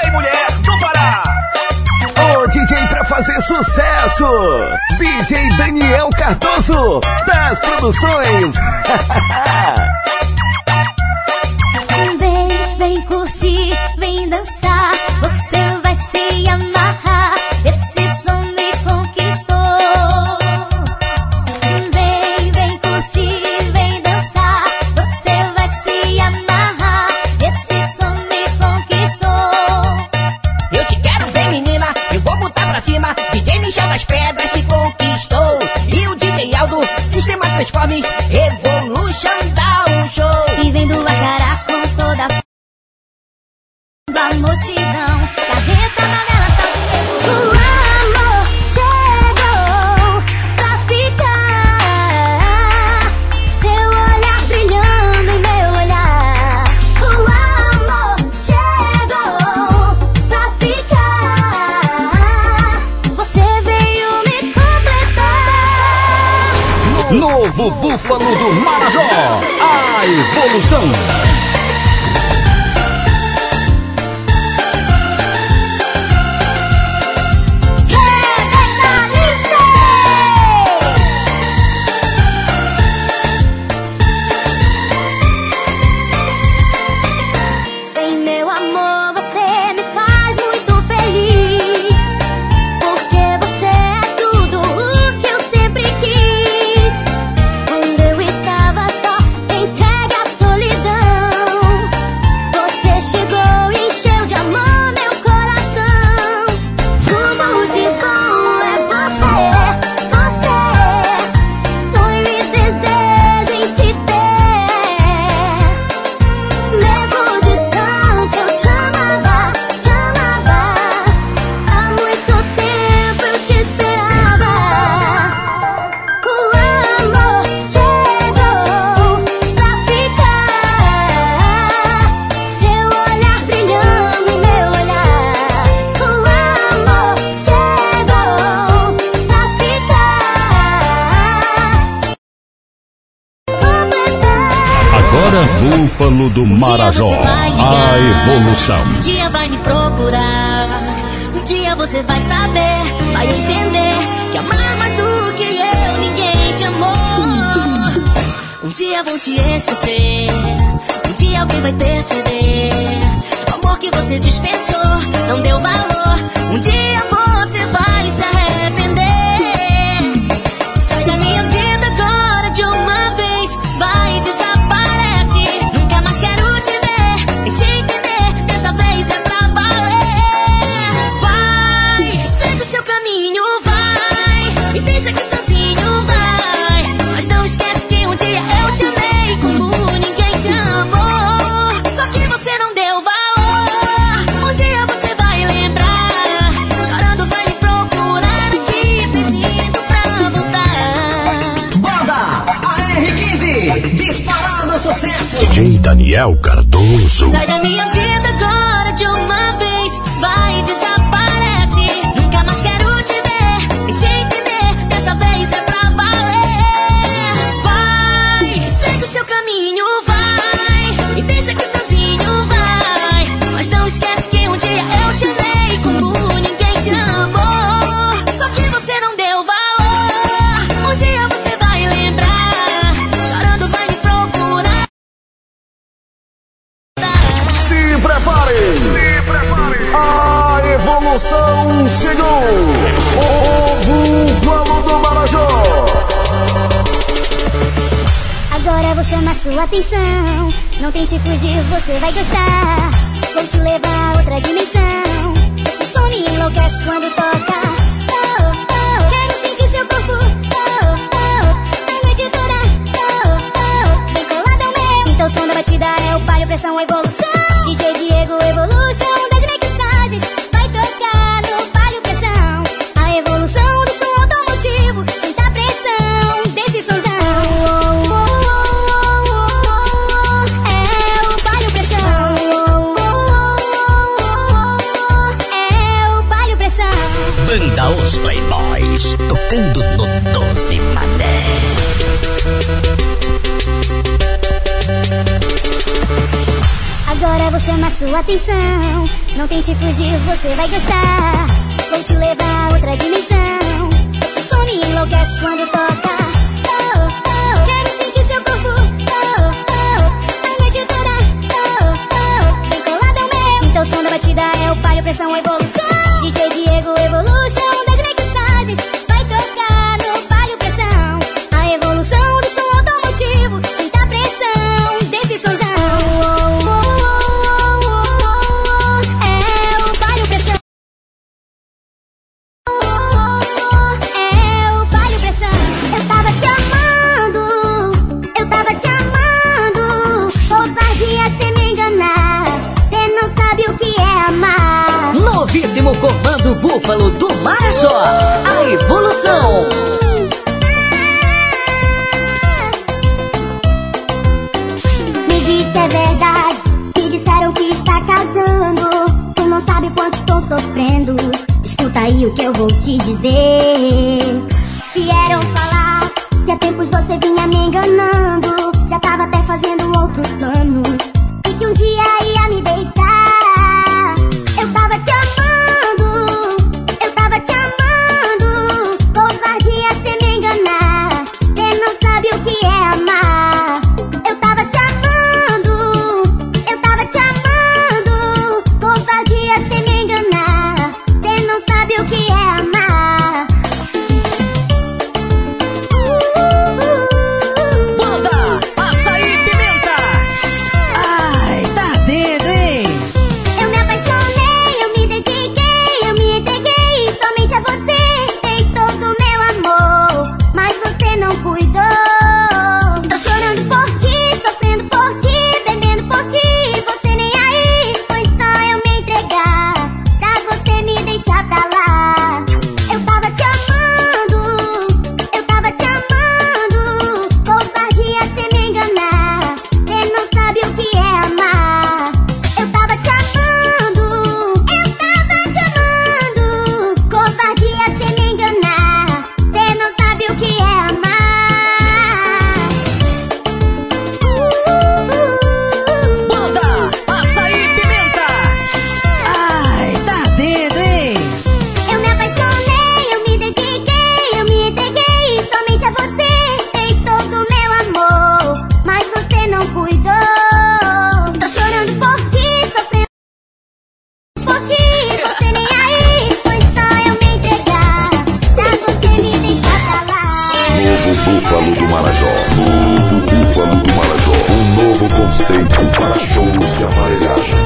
Speaker 14: e mulher do Pará.
Speaker 15: O D J pra fazer sucesso, D J Daniel Cardoso, das produções.
Speaker 3: Vem, vem curtir, vem dançar, você vai se amarrar, esse som me conquistou. Vem, vem curtir, vem dançar, você vai se amarrar, esse som me conquistou.
Speaker 6: Eu te quero ver, menina, eu vou botar pra cima. D J Michel das Pedras te conquistou. E o D J Aldo, Sistema Transformers, Evolution dá um show.
Speaker 3: E vem do Acará com toda a multidão, carreta na vela, salve. O amor chegou pra ficar, seu olhar brilhando em meu olhar. O amor chegou pra ficar, você veio me completar.
Speaker 11: Novo Búfalo do Marajó, a evolução. Búfalo do Marajó, a evolução.
Speaker 3: Um dia vai me procurar, um dia você vai saber, vai entender que amar mais do que eu, ninguém te amou. Um dia vou te esquecer, um dia alguém vai perceber o amor que você dispensou, não deu valor. Um dia você vai se arrepender. Sai da minha vida agora de uma vez, vai desaparece. Nunca mais quero te ver e te entender, dessa vez é pra valer. Vai, segue o seu caminho, vai, me deixa aqui sozinho, vai. Mas não esquece que um dia eu te amei como ninguém te amou. Só que você não deu valor. Um dia você vai lembrar, chorando vai me procurar aqui, pedindo pra voltar.
Speaker 6: Banda A R quinze, disparado sucesso.
Speaker 11: D J Daniel Cardoso.
Speaker 3: Sai da minha vida agora de uma vez, vai desaparece. Nunca mais quero te ver e te entender, dessa vez é pra valer. Vai, segue o seu caminho, vai, me deixa aqui sozinho, vai. Mas não esquece que um dia eu te amei como ninguém te amou. Só que você não deu valor. Um dia você vai lembrar, chorando vai me procurar.
Speaker 15: Se preparem! Se preparem! A evolução chegou! O Búfalo do Marajó!
Speaker 3: Agora eu vou chamar sua atenção. Não tente fugir, você vai gostar. Vou te levar a outra dimensão. Esse som me enlouquece quando toca. Oh, oh, quero sentir seu corpo. Oh, oh, a noite toda. Oh, oh, bem colado ao meu. Sinta o som da batida, é o palio, pressão, a evolução. D J Diego Evolution das mixagens vai tocar no palio, pressão. A evolução do som automotivo. Sinta a pressão desse somzão.
Speaker 4: Banda Os Playboys, tocando no doze Mané.
Speaker 3: Agora eu vou chamar sua atenção. Não tente fugir, você vai gostar. Vou te levar a outra dimensão. Esse som me enlouquece quando toca. Oh, oh, quero sentir seu corpo. Oh, oh, a noite toda. Oh, oh, bem colado ao meu. Sinta o som da batida, é o palio, pressão, evolução. D J Diego Evolution das mixagens. Vai tocar no palio, pressão. A evolução do som automotivo. Sinta a pressão desse somzão.
Speaker 6: Novíssimo comando Búfalo do Marajó, a evolução.
Speaker 3: Me disse é verdade, me disseram que está casando. Tu não sabe quanto estou sofrendo. Escuta aí o que eu vou te dizer. Vieram falar que há tempos você vinha me enganando. Já tava até fazendo outros planos e que um dia ia me deixar. Eu tava te amando, eu tava te amando. Covardia cê me enganar, cê não sabe o que é amar. Eu tava te amando, eu tava te amando. Covardia cê me enganar, cê não sabe o que é amar.
Speaker 6: Banda Açaí Pimenta. Ai, tá dentro, hein?
Speaker 3: Eu me apaixonei, eu me dediquei, eu me entreguei somente a você. Dei todo o meu amor, mas você não cuidou. Tô chorando por ti, sofrendo por ti, bebendo por ti. Você nem aí, foi só eu me entregar pra você me deixar pra lá. Eu tava te amando, eu tava te amando. Covardia cê me enganar, cê não sabe o que é amar. Eu tava te amando, eu tava te amando. Covardia cê me enganar, cê não sabe o que é amar.
Speaker 6: Banda Açaí Pimenta. Ai, tá dentro, hein?
Speaker 3: Eu me apaixonei, eu me dediquei, eu me entreguei somente a você. Dei todo o meu amor, mas você não cuidou. Tô chorando por ti, sofrendo por ti. Você nem aí, foi só eu me entregar pra você me deixar pra lá.
Speaker 1: Novo Búfalo do Marajó. Novo Búfalo do Marajó. Um novo conceito para shows de aparelhagem.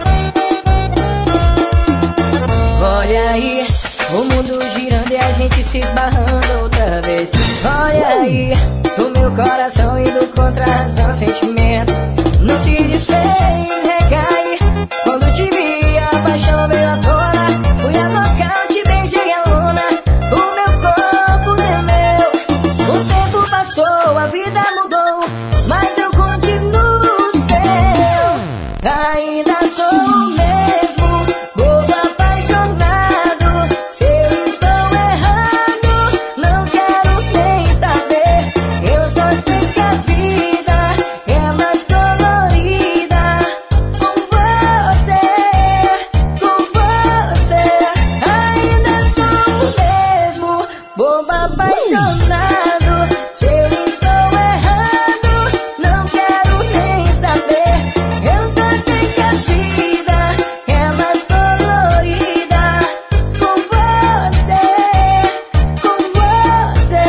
Speaker 9: Olha aí, o mundo girando e a gente se esbarrando outra vez. Olha aí, o meu coração indo contra a razão, sentimento não se desfez, recai. Quando te vi, a paixão veio à tona. Fui a nocaute, beijei a lona. O meu corpo tremeu. O tempo passou, a vida mudou, mas eu continuo seu. Ainda sou o mesmo, bobo apaixonado. Se eu estou errado, não quero nem saber. Eu só sei que a vida é mais colorida com você, com você. Ainda sou o mesmo, bobo apaixonado. Se eu estou errado, não quero nem saber. Eu só sei que a vida é mais colorida com você, com você.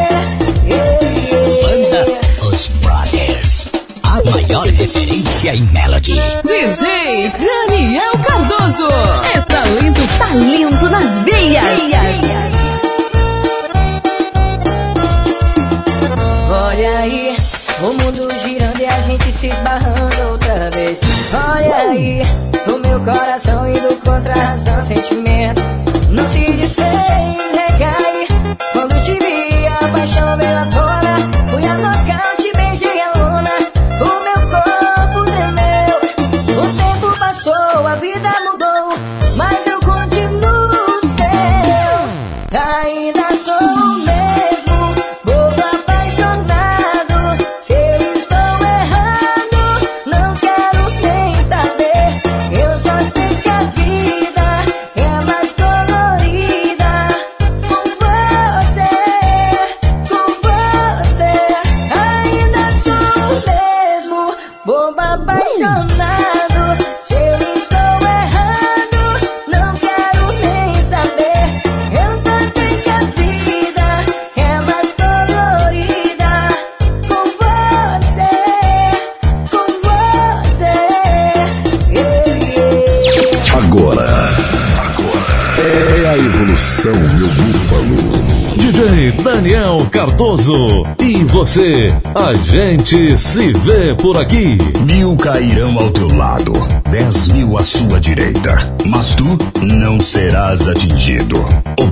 Speaker 4: Banda Os Brothers, a maior referência em melody.
Speaker 2: D J Daniel Cardoso. É talento, talento nas veias.
Speaker 9: Olha aí, o mundo girando e a gente se esbarrando outra vez. Olha aí, o meu coração indo contra a razão, sentimento não se desfez, recai. Quando te vi, a paixão veio à tona. Fui a nocaute, beijei a lona. O meu corpo tremeu. O tempo passou, a vida mudou, mas eu continuo seu. Ainda sou o mesmo, bobo apaixonado. Se eu estou errado, não quero nem
Speaker 1: Atenção, meu búfalo.
Speaker 11: D J Daniel Cardoso. E você? A gente se vê por aqui.
Speaker 14: Mil cairão ao teu lado, dez mil à sua direita, mas tu não serás atingido.